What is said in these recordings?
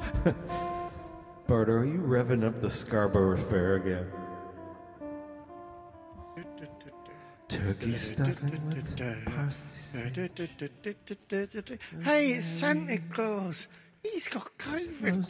Bart, are you revving up the Scarborough Fair again? Turkey stuffing with parsley. Hey, it's Santa Claus. He's got COVID.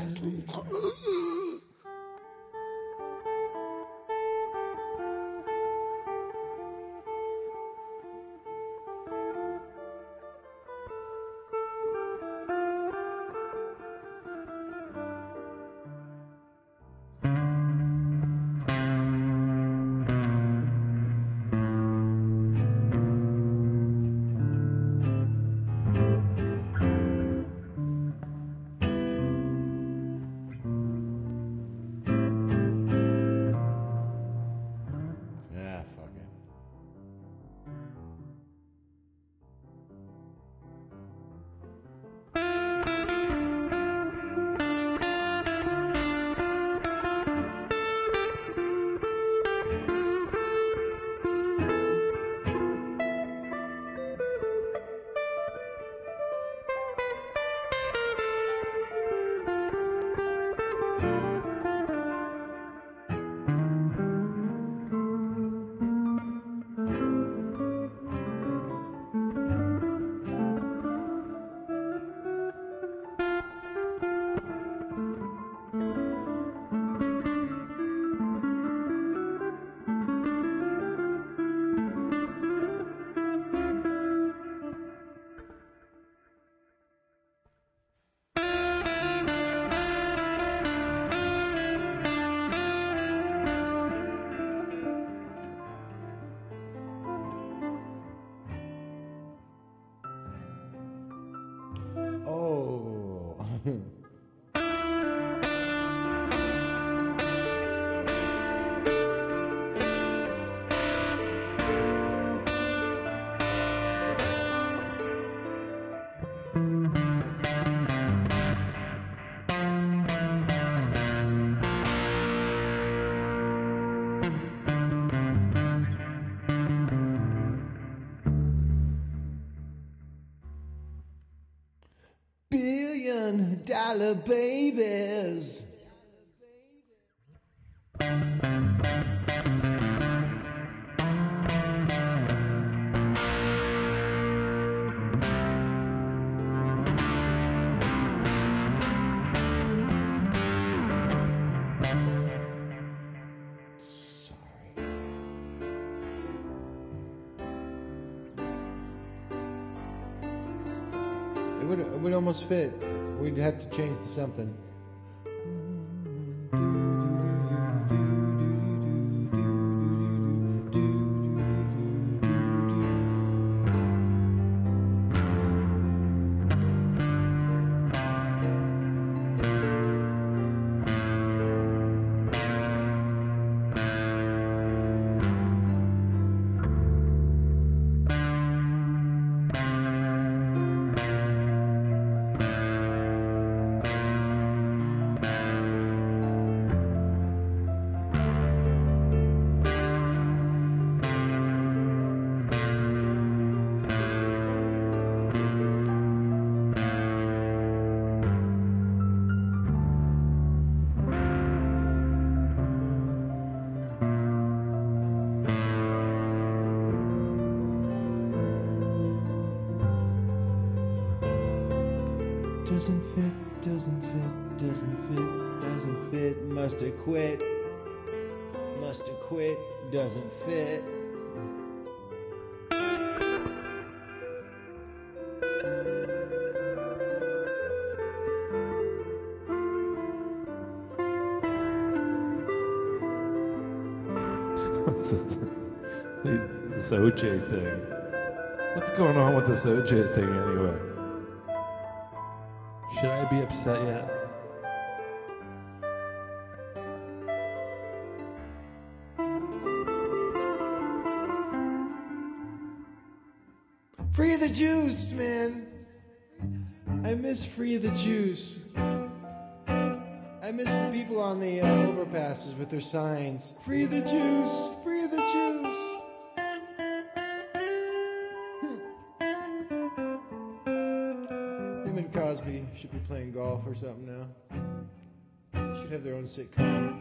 Yeah, fuck it. Oh. $1 billion babies. It would almost fit. We'd have to change to something. Doesn't fit, doesn't fit, doesn't fit, doesn't fit. Must have quit. Must have quit. Doesn't fit. This OJ thing. What's going on with this OJ thing anyway? Should I be upset yet? Free the juice, man. I miss Free the Juice. I miss the people on the overpasses with their signs. Free the juice, free the juice. Him and Cosby should be playing golf or something now. They should have their own sitcom.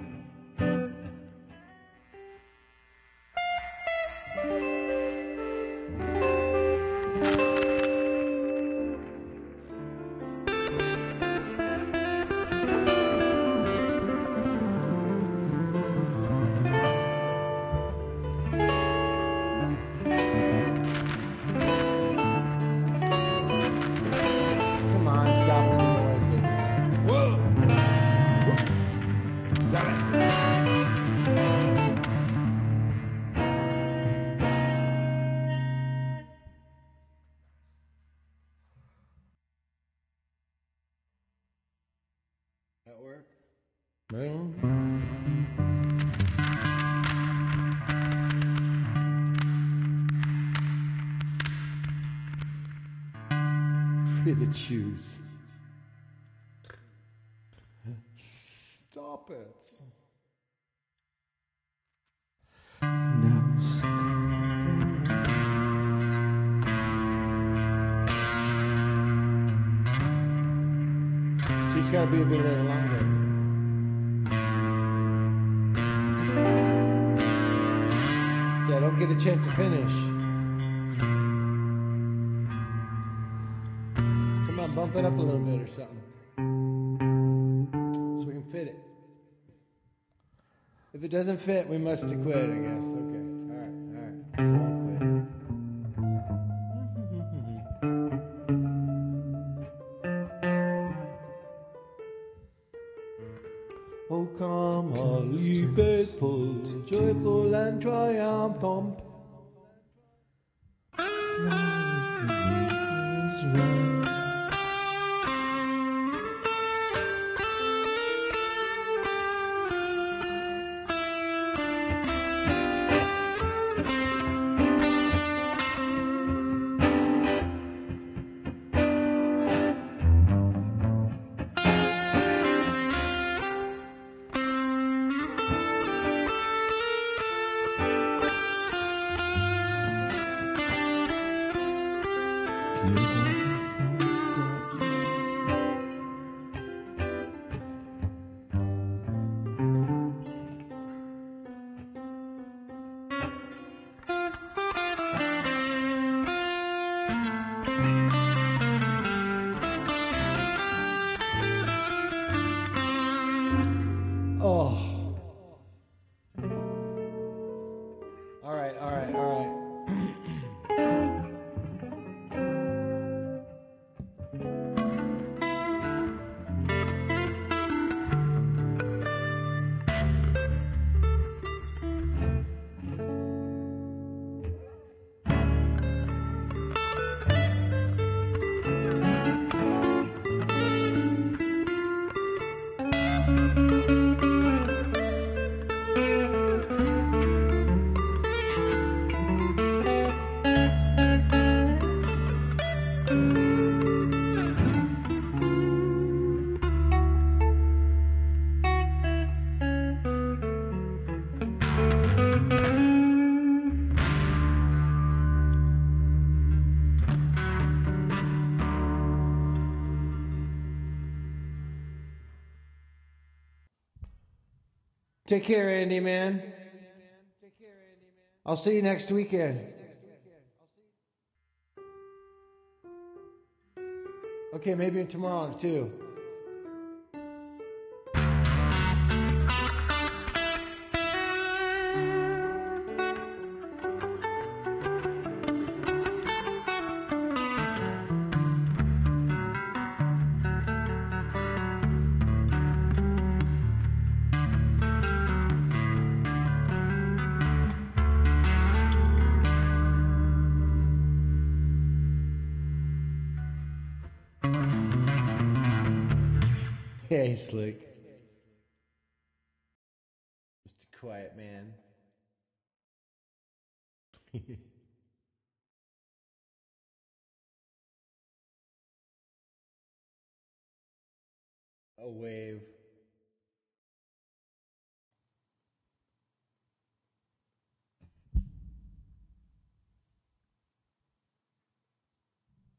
Come on, stop with the noise like that. Whoa! Stop it. That work? Well. Free the Jews. Stop it. No, stop it. She's got to be a bit longer. Yeah, I don't get a chance to finish. Come on, bump it up a little bit or something. So we can fit it. If it doesn't fit, we must have quit, I guess. Okay. All right. We won't quit. Oh, come, all ye faithful, joyful and triumphant. Oh. All right. Take care, Andy, man. I'll see you next weekend. Okay, maybe tomorrow too. Hey, Slick. Just a quiet man. A wave.